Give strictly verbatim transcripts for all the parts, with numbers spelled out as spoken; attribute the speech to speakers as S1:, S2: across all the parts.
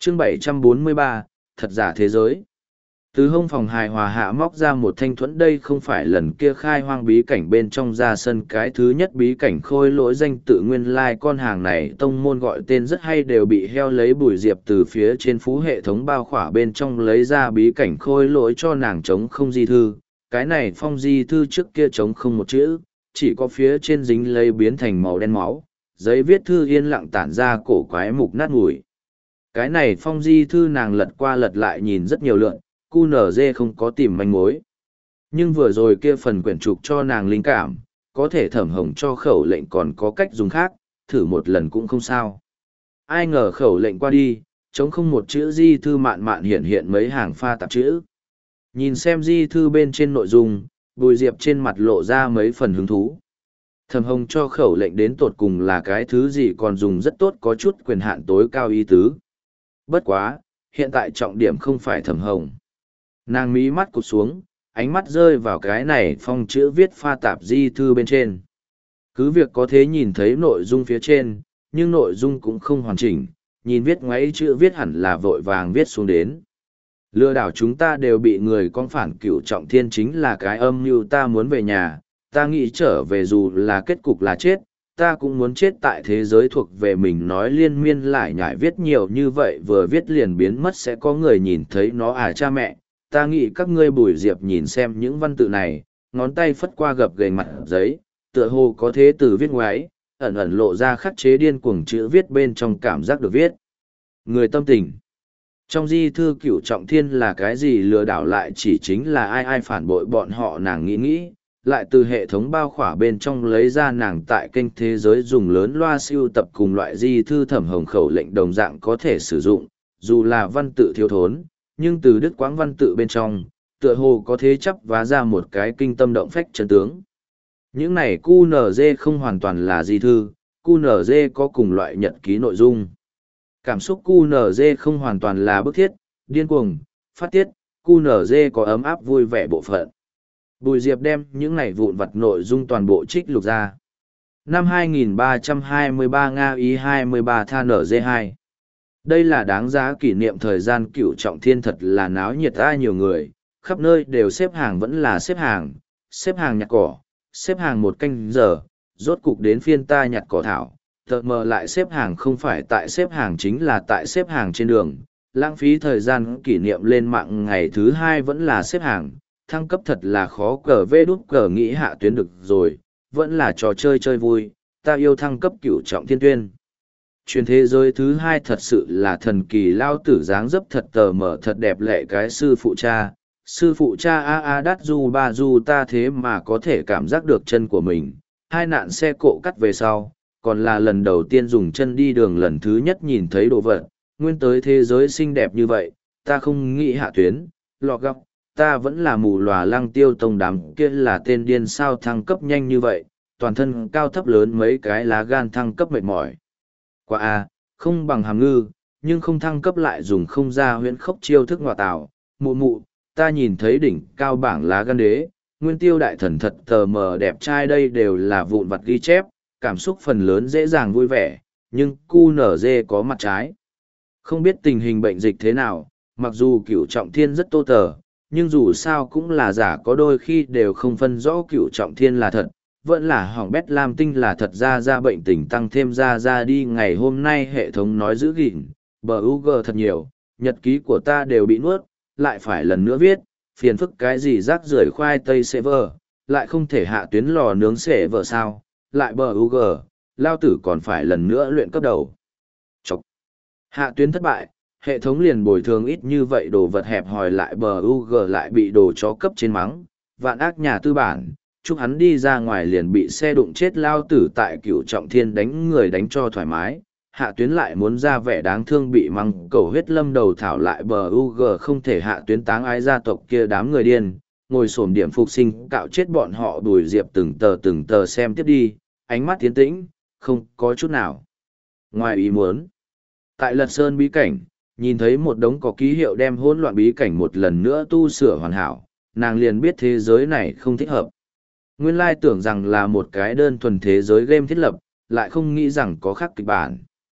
S1: chương bảy trăm bốn mươi ba, thật giả thế giới. Từ hông phòng hài hòa hạ móc ra một thanh thuẫn, đây không phải lần kia khai hoang bí cảnh bên trong ra sân cái thứ nhất bí cảnh khôi lỗi danh tự nguyên lai con hàng này tông môn gọi tên rất hay đều bị heo lấy bùi diệp từ phía trên phú hệ thống bao khỏa bên trong lấy ra bí cảnh khôi lỗi cho nàng chống không di thư. Cái này phong di thư trước kia chống không một chữ, chỉ có phía trên dính lấy biến thành màu đen máu, giấy viết thư yên lặng tản ra cổ quái mục nát mùi. Cái này phong di thư nàng lật qua lật lại nhìn rất nhiều lượn, cu nở dê không có tìm manh mối. Nhưng vừa rồi kia phần quyển trục cho nàng linh cảm, có thể thẩm hồng cho khẩu lệnh còn có cách dùng khác, thử một lần cũng không sao. Ai ngờ khẩu lệnh qua đi, chống không một chữ di thư mạn mạn hiện hiện mấy hàng pha tạp chữ. Nhìn xem di thư bên trên nội dung, Bùi Diệp trên mặt lộ ra mấy phần hứng thú. Thẩm hồng cho khẩu lệnh đến tột cùng là cái thứ gì còn dùng rất tốt, có chút quyền hạn tối cao ý tứ. Bất quá, hiện tại trọng điểm không phải thẩm hồng. Nàng mí mắt cụt xuống, ánh mắt rơi vào cái này phong chữ viết pha tạp di thư bên trên. Cứ việc có thể nhìn thấy nội dung phía trên, nhưng nội dung cũng không hoàn chỉnh, nhìn viết ngoáy chữ viết hẳn là vội vàng viết xuống đến. Lừa đảo chúng ta đều bị người con phản cửu trọng thiên chính là cái âm mưu, ta muốn về nhà, ta nghĩ trở về dù là kết cục là chết, ta cũng muốn chết tại thế giới thuộc về mình, nói liên miên lại nhải viết nhiều như vậy vừa viết liền biến mất sẽ có người nhìn thấy nó à cha mẹ. Ta nghĩ các ngươi Bùi Diệp nhìn xem những văn tự này, ngón tay phất qua gập ghềnh mặt giấy, tựa hồ có thế từ viết ngoáy, ẩn ẩn lộ ra khắc chế điên cuồng chữ viết bên trong cảm giác được viết. Người tâm tình. Trong di thư cửu trọng thiên là cái gì, lừa đảo lại chỉ chính là ai ai phản bội bọn họ, nàng nghĩ nghĩ, lại từ hệ thống bao khỏa bên trong lấy ra nàng tại kênh thế giới dùng lớn loa siêu tập cùng loại di thư thẩm hồng khẩu lệnh đồng dạng có thể sử dụng, dù là văn tự thiếu thốn, nhưng từ đức quãng văn tự bên trong, tựa hồ có thế chấp vá ra một cái kinh tâm động phách chân tướng. Những này cu nở dê không hoàn toàn là di thư, cu nở dê có cùng loại nhật ký nội dung. Cảm xúc cu nở dê không hoàn toàn là bức thiết, điên cuồng, phát tiết, cu nở dê có ấm áp vui vẻ bộ phận. Bùi Diệp đem những này vụn vặt nội dung toàn bộ trích lục ra. Năm hai nghìn ba trăm hai mươi ba Nga Ý hai mươi ba Tha nở dê hai. Đây là đáng giá kỷ niệm thời gian cửu trọng thiên, thật là náo nhiệt ra, nhiều người, khắp nơi đều xếp hàng, vẫn là xếp hàng, xếp hàng nhặt cỏ, xếp hàng một canh giờ, rốt cục đến phiên ta nhặt cỏ thảo, tợ mờ lại xếp hàng, không phải tại xếp hàng chính là tại xếp hàng trên đường, lãng phí thời gian kỷ niệm lên mạng ngày thứ hai vẫn là xếp hàng, thăng cấp thật là khó, cờ vê đút cờ nghĩ hạ tuyến được rồi, vẫn là trò chơi chơi vui, ta yêu thăng cấp cửu trọng thiên tuyên. Truyền thế giới thứ hai thật sự là thần kỳ, lao tử dáng dấp thật tờ mở thật đẹp lệ, cái sư phụ cha, sư phụ cha a a đắt du ba du ta thế mà có thể cảm giác được chân của mình, hai nạn xe cộ cắt về sau, còn là lần đầu tiên dùng chân đi đường, lần thứ nhất nhìn thấy đồ vật, nguyên tới thế giới xinh đẹp như vậy, ta không nghĩ hạ tuyến, lọ góc, ta vẫn là mù lòa lăng tiêu tông đám kia là tên điên sao thăng cấp nhanh như vậy, toàn thân cao thấp lớn mấy cái lá gan thăng cấp mệt mỏi. Qua a, không bằng hàm ngư, nhưng không thăng cấp lại dùng không ra huyễn khốc chiêu thức ngọa tạo, mụ mụ, ta nhìn thấy đỉnh cao bảng lá gan đế, nguyên tiêu đại thần thật tờ mờ đẹp trai, đây đều là vụn vặt ghi chép, cảm xúc phần lớn dễ dàng vui vẻ, nhưng cu nở dê có mặt trái. Không biết tình hình bệnh dịch thế nào, mặc dù cửu trọng thiên rất tô tờ, nhưng dù sao cũng là giả, có đôi khi đều không phân rõ cửu trọng thiên là thật, vẫn là hỏng bét lam tinh là thật, ra ra bệnh tình tăng thêm ra ra đi. Ngày hôm nay hệ thống nói giữ gìn, bờ u giê thật nhiều, nhật ký của ta đều bị nuốt, lại phải lần nữa viết, phiền phức cái gì rác rưởi khoai tây server, lại không thể hạ tuyến lò nướng server sao, lại bờ u giê, lao tử còn phải lần nữa luyện cấp đầu. Chọc. Hạ tuyến thất bại, hệ thống liền bồi thường ít như vậy, đồ vật hẹp hòi, lại bờ u giê lại bị đồ chó cấp trên mắng, vạn ác nhà tư bản, chúc hắn đi ra ngoài liền bị xe đụng chết, lao tử tại cửu trọng thiên đánh người đánh cho thoải mái, hạ tuyến lại muốn ra vẻ đáng thương bị mắng, cầu huyết lâm đầu thảo, lại bờ u giê không thể hạ tuyến táng ái gia tộc kia đám người điên, ngồi xổm điểm phục sinh cạo chết bọn họ. Bùi Diệp từng tờ từng tờ xem tiếp đi, ánh mắt tiến tĩnh, không có chút nào ngoài ý muốn. Tại Lật Sơn bí cảnh, nhìn thấy một đống có ký hiệu đem hỗn loạn bí cảnh một lần nữa tu sửa hoàn hảo, nàng liền biết thế giới này không thích hợp. Nguyên lai tưởng rằng là một cái đơn thuần thế giới game thiết lập, lại không nghĩ rằng có khác kịch bản.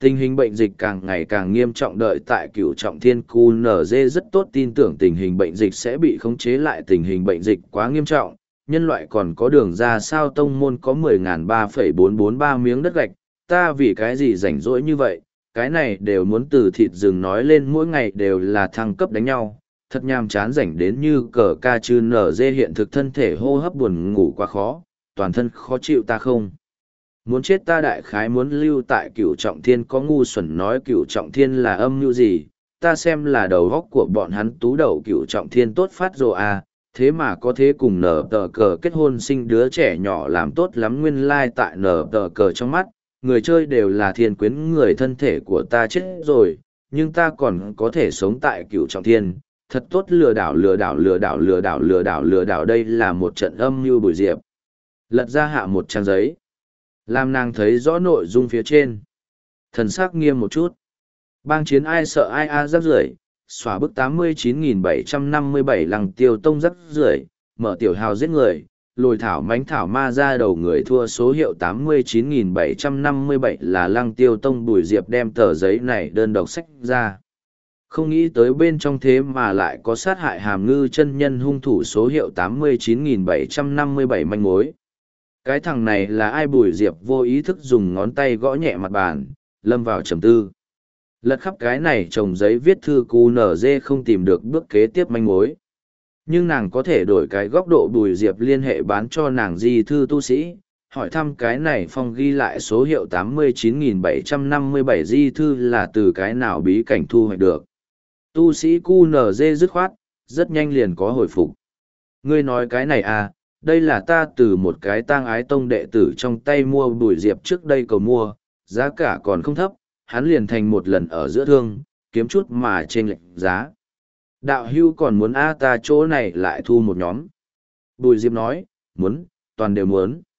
S1: Tình hình bệnh dịch càng ngày càng nghiêm trọng, đợi tại cửu trọng thiên cu nở dê rất tốt tin tưởng tình hình bệnh dịch sẽ bị khống chế lại. Tình hình bệnh dịch quá nghiêm trọng, nhân loại còn có đường ra sao? Tông môn có mười nghìn ba phẩy bốn bốn ba miếng đất gạch, ta vì cái gì rảnh rỗi như vậy, cái này đều muốn từ thịt rừng nói lên, mỗi ngày đều là thăng cấp đánh nhau, thật nhàm chán, rảnh đến như cờ ca chư nở dê hiện thực thân thể hô hấp buồn ngủ quá khó, toàn thân khó chịu, ta không muốn chết. Ta đại khái muốn lưu tại cửu trọng thiên. Có ngu xuẩn nói cửu trọng thiên là âm mưu gì, ta xem là đầu góc của bọn hắn tú đầu. Cửu trọng thiên tốt phát rồi à, thế mà có thế cùng nở tờ cờ kết hôn sinh đứa trẻ nhỏ, làm tốt lắm. Nguyên lai like tại nở tờ cờ trong mắt, người chơi đều là thiên quyến người, thân thể của ta chết rồi, nhưng ta còn có thể sống tại cửu trọng thiên. Thật tốt, lừa đảo lừa đảo lừa đảo lừa đảo lừa đảo lừa đảo. Đây là một trận âm mưu. Bùi Diệp lật ra hạ một trang giấy, làm nàng thấy rõ nội dung phía trên, thần sắc nghiêm một chút. Bang chiến ai sợ ai a, rắc rưởi, xóa bức tám mươi chín nghìn bảy trăm năm mươi bảy Lăng Tiêu Tông rắc rưởi, mở tiểu hào giết người, lồi thảo mánh thảo ma ra đầu người thua. Số hiệu tám mươi chín nghìn bảy trăm năm mươi bảy là Lăng Tiêu Tông. Bùi Diệp đem tờ giấy này đơn độc xách ra, không nghĩ tới bên trong thế mà lại có sát hại Hàm Ngư chân nhân hung thủ. Số hiệu tám mươi chín nghìn bảy trăm năm mươi bảy manh mối. Cái thằng này là ai? Bùi Diệp vô ý thức dùng ngón tay gõ nhẹ mặt bàn, lâm vào trầm tư. Lật khắp cái này chồng giấy viết thư, cu nở dê không tìm được bước kế tiếp manh mối. Nhưng nàng có thể đổi cái góc độ. Bùi Diệp liên hệ bán cho nàng di thư tu sĩ, hỏi thăm cái này phong ghi lại số hiệu tám mươi chín nghìn bảy trăm năm mươi bảy di thư là từ cái nào bí cảnh thu hoạch được. Tu sĩ cu nở dê dứt khoát, rất nhanh liền có hồi phục. Ngươi nói cái này à, đây là ta từ một cái tang ái tông đệ tử trong tay mua. Bùi Diệp trước đây cầu mua, giá cả còn không thấp, hắn liền thành một lần ở giữa thương, kiếm chút mà trên lệch giá. Đạo hưu còn muốn a, ta chỗ này lại thu một nhóm. Bùi Diệp nói, muốn, toàn đều muốn.